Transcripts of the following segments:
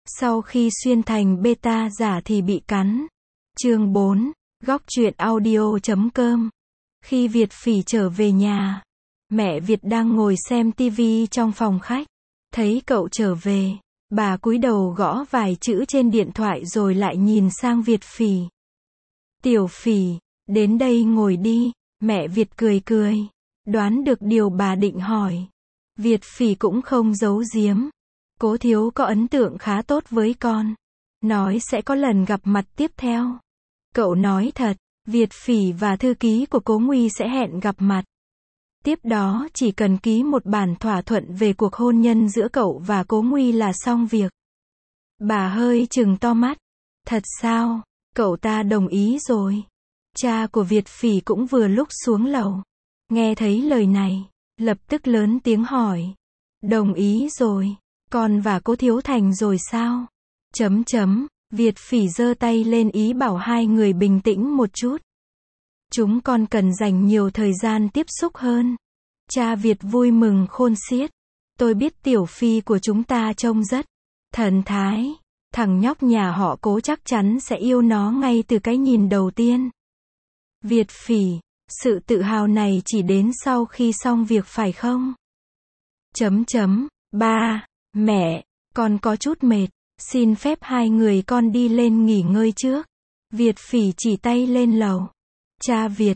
Sau khi xuyên thành beta giả thì bị cắn. Chương 4, góc truyện audio.com. Khi Việt Phỉ trở về nhà, mẹ Việt đang ngồi xem tivi trong phòng khách. Thấy cậu trở về, bà cúi đầu gõ vài chữ trên điện thoại rồi lại nhìn sang Việt Phỉ. Tiểu Phỉ, đến đây ngồi đi, mẹ Việt cười cười. Đoán được điều bà định hỏi. Việt Phỉ cũng không giấu giếm. Cố thiếu có ấn tượng khá tốt với con. Nói sẽ có lần gặp mặt tiếp theo. Cậu nói thật, Việt Phỉ và thư ký của Cố Nguy sẽ hẹn gặp mặt. Tiếp đó chỉ cần ký một bản thỏa thuận về cuộc hôn nhân giữa cậu và Cố Nguy là xong việc. Bà hơi trừng to mắt. Thật sao? Cậu ta đồng ý rồi. Cha của Việt Phỉ cũng vừa lúc xuống lầu. Nghe thấy lời này, lập tức lớn tiếng hỏi. Đồng ý rồi. Con và Cố thiếu thành rồi sao? Việt Phỉ giơ tay lên ý bảo hai người bình tĩnh một chút. Chúng con cần dành nhiều thời gian tiếp xúc hơn. Cha Việt vui mừng khôn xiết. Tôi biết Tiểu Phi của chúng ta trông rất thần thái. Thằng nhóc nhà họ Cố chắc chắn sẽ yêu nó ngay từ cái nhìn đầu tiên. Việt Phỉ, sự tự hào này chỉ đến sau khi xong việc phải không? Ba, mẹ, con có chút mệt. Xin phép hai người con đi lên nghỉ ngơi trước. Việt Phỉ chỉ tay lên lầu. Cha Việt,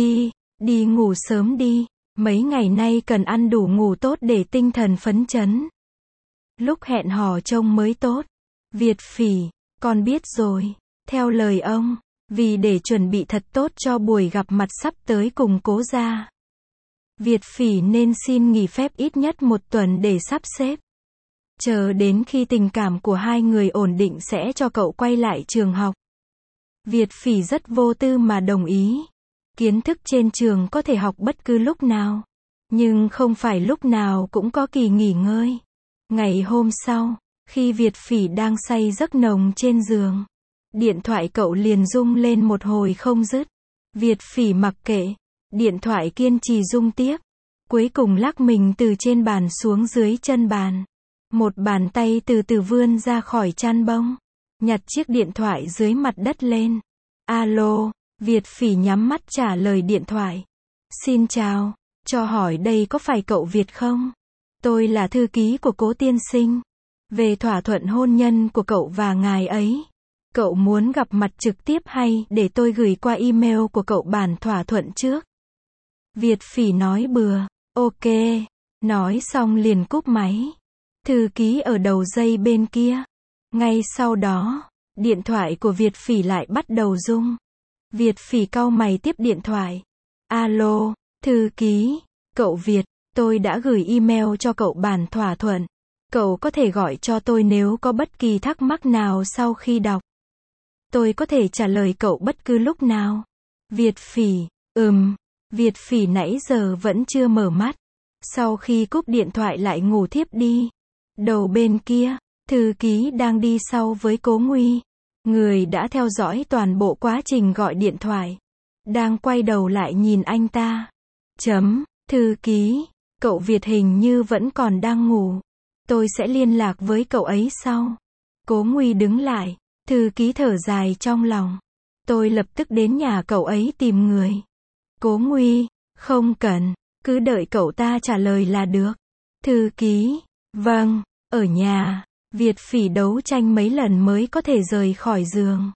đi ngủ sớm đi. Mấy ngày nay cần ăn đủ ngủ tốt để tinh thần phấn chấn. Lúc hẹn hò trông mới tốt. Việt Phỉ, con biết rồi. Theo lời ông, vì để chuẩn bị thật tốt cho buổi gặp mặt sắp tới cùng Cố gia, Việt Phỉ nên xin nghỉ phép ít nhất 1 tuần để sắp xếp. Chờ đến khi tình cảm của hai người ổn định sẽ cho cậu quay lại trường học. Việt Phỉ rất vô tư mà đồng ý. Kiến thức trên trường có thể học bất cứ lúc nào. Nhưng không phải lúc nào cũng có kỳ nghỉ ngơi. Ngày hôm sau, khi Việt Phỉ đang say giấc nồng trên giường, điện thoại cậu liền rung lên một hồi không dứt. Việt Phỉ mặc kệ. Điện thoại kiên trì rung tiếp. Cuối cùng lắc mình từ trên bàn xuống dưới chân bàn. Một bàn tay từ từ vươn ra khỏi chăn bông. Nhặt chiếc điện thoại dưới mặt đất lên. Alo, Việt Phỉ nhắm mắt trả lời điện thoại. Xin chào, cho hỏi đây có phải cậu Việt không? Tôi là thư ký của Cố tiên sinh. Về thỏa thuận hôn nhân của cậu và ngài ấy. Cậu muốn gặp mặt trực tiếp hay để tôi gửi qua email của cậu bản thỏa thuận trước? Việt Phỉ nói bừa. Ok. Nói xong liền cúp máy. Thư ký ở đầu dây bên kia. Ngay sau đó, điện thoại của Việt Phỉ lại bắt đầu rung. Việt Phỉ cau mày tiếp điện thoại. Alo, thư ký, cậu Việt, tôi đã gửi email cho cậu bản thỏa thuận. Cậu có thể gọi cho tôi nếu có bất kỳ thắc mắc nào sau khi đọc. Tôi có thể trả lời cậu bất cứ lúc nào. Việt Phỉ, Việt Phỉ nãy giờ vẫn chưa mở mắt. Sau khi cúp điện thoại lại ngủ thiếp đi. Đầu bên kia, thư ký đang đi sau với Cố Nguy. Người đã theo dõi toàn bộ quá trình gọi điện thoại. Đang quay đầu lại nhìn anh ta. Thư ký, cậu Việt hình như vẫn còn đang ngủ. Tôi sẽ liên lạc với cậu ấy sau. Cố Nguy đứng lại. Thư ký thở dài trong lòng. Tôi lập tức đến nhà cậu ấy tìm người. Cố Nguy, không cần, cứ đợi cậu ta trả lời là được. Thư ký, vâng, ở nhà. Việt Phỉ đấu tranh mấy lần mới có thể rời khỏi giường.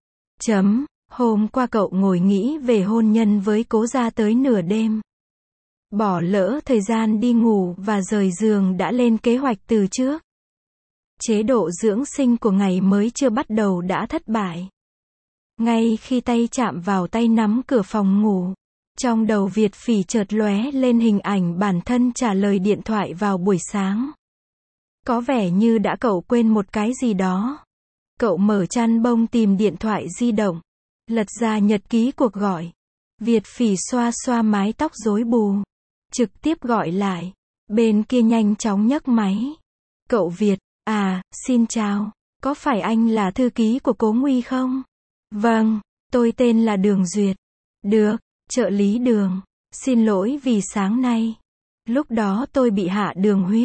Hôm qua cậu ngồi nghĩ về hôn nhân với Cố gia tới nửa đêm. Bỏ lỡ thời gian đi ngủ và rời giường đã lên kế hoạch từ trước. Chế độ dưỡng sinh của ngày mới chưa bắt đầu đã thất bại. Ngay khi tay chạm vào tay nắm cửa phòng ngủ, trong đầu Việt Phỉ chợt lóe lên hình ảnh bản thân trả lời điện thoại vào buổi sáng. Có vẻ như đã cậu quên một cái gì đó. Cậu mở chăn bông tìm điện thoại di động. Lật ra nhật ký cuộc gọi. Việt Phỉ xoa xoa mái tóc rối bù. Trực tiếp gọi lại. Bên kia nhanh chóng nhấc máy. Cậu Việt, xin chào. Có phải anh là thư ký của Cố Nguy không? Vâng, tôi tên là Đường Duyệt. Được, trợ lý Đường. Xin lỗi vì sáng nay. Lúc đó tôi bị hạ đường huyết.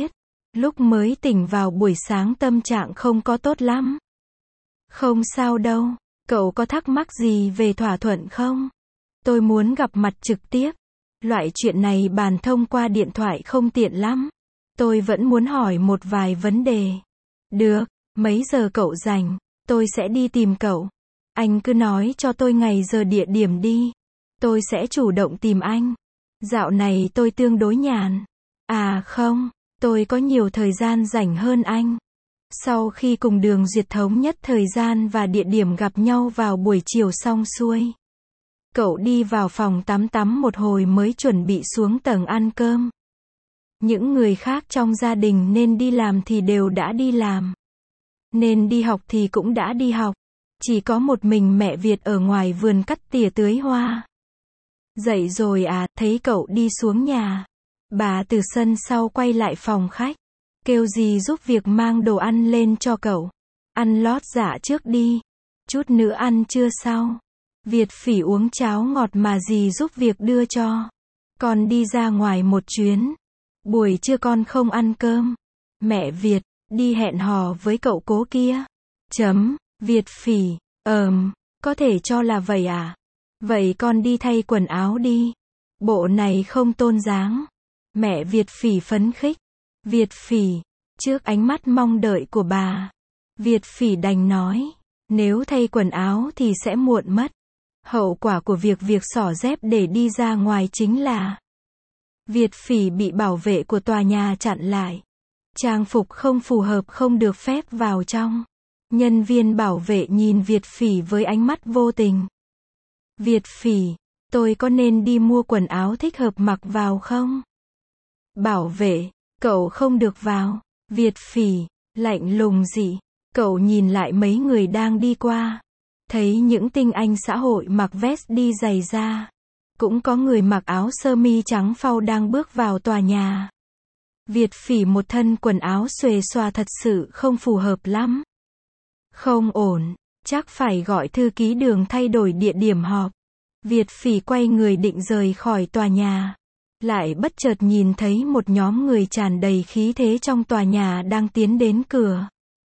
Lúc mới tỉnh vào buổi sáng tâm trạng không có tốt lắm. Không sao đâu, cậu có thắc mắc gì về thỏa thuận không? Tôi muốn gặp mặt trực tiếp. Loại chuyện này bàn thông qua điện thoại không tiện lắm. Tôi vẫn muốn hỏi một vài vấn đề. Được, mấy giờ cậu rảnh? Tôi sẽ đi tìm cậu. Anh cứ nói cho tôi ngày giờ địa điểm đi. Tôi sẽ chủ động tìm anh. Dạo này tôi tương đối nhàn. À không, tôi có nhiều thời gian rảnh hơn anh. Sau khi cùng Đường Duyệt thống nhất thời gian và địa điểm gặp nhau vào buổi chiều xong xuôi, cậu đi vào phòng tắm một hồi mới chuẩn bị xuống tầng ăn cơm. Những người khác trong gia đình nên đi làm thì đều đã đi làm. Nên đi học thì cũng đã đi học. Chỉ có một mình mẹ Việt ở ngoài vườn cắt tỉa tưới hoa. Dậy rồi à, thấy cậu đi xuống nhà. Bà từ sân sau quay lại phòng khách. Kêu dì giúp việc mang đồ ăn lên cho cậu. Ăn lót dạ trước đi. Chút nữa ăn trưa sau. Việt Phỉ uống cháo ngọt mà dì giúp việc đưa cho. Con đi ra ngoài một chuyến. Buổi trưa con không ăn cơm. Mẹ Việt, đi hẹn hò với cậu cố kia. Việt Phỉ, có thể cho là vậy à? Vậy con đi thay quần áo đi. Bộ này không tôn dáng. Mẹ Việt Phỉ phấn khích. Việt Phỉ, trước ánh mắt mong đợi của bà, Việt Phỉ đành nói, nếu thay quần áo thì sẽ muộn mất. Hậu quả của việc xỏ dép để đi ra ngoài chính là Việt Phỉ bị bảo vệ của tòa nhà chặn lại. Trang phục không phù hợp không được phép vào trong. Nhân viên bảo vệ nhìn Việt Phỉ với ánh mắt vô tình. Việt Phỉ, tôi có nên đi mua quần áo thích hợp mặc vào không? Bảo vệ, cậu không được vào. Việt Phỉ, lạnh lùng dị. Cậu nhìn lại mấy người đang đi qua. Thấy những tinh anh xã hội mặc vest đi giày da. Cũng có người mặc áo sơ mi trắng phau đang bước vào tòa nhà. Việt Phỉ một thân quần áo xuề xòa thật sự không phù hợp lắm. Không ổn, chắc phải gọi thư ký Đường thay đổi địa điểm họp. Việt Phỉ quay người định rời khỏi tòa nhà. Lại bất chợt nhìn thấy một nhóm người tràn đầy khí thế trong tòa nhà đang tiến đến cửa.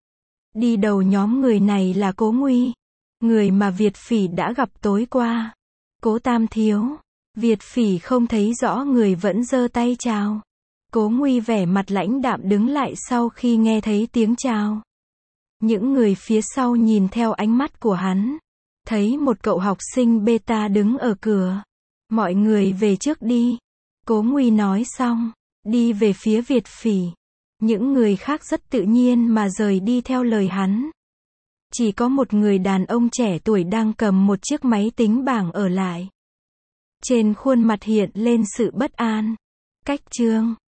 Đi đầu nhóm người này là Cố Nguy, người mà Việt Phỉ đã gặp tối qua. Cố Tam thiếu. Việt Phỉ không thấy rõ người vẫn giơ tay chào. Cố Nguy vẻ mặt lãnh đạm đứng lại sau khi nghe thấy tiếng chào. Những người phía sau nhìn theo ánh mắt của hắn. Thấy một cậu học sinh beta đứng ở cửa. Mọi người về trước đi. Cố Nguy nói xong, đi về phía Việt Phỉ. Những người khác rất tự nhiên mà rời đi theo lời hắn. Chỉ có một người đàn ông trẻ tuổi đang cầm một chiếc máy tính bảng ở lại. Trên khuôn mặt hiện lên sự bất an. Cách chương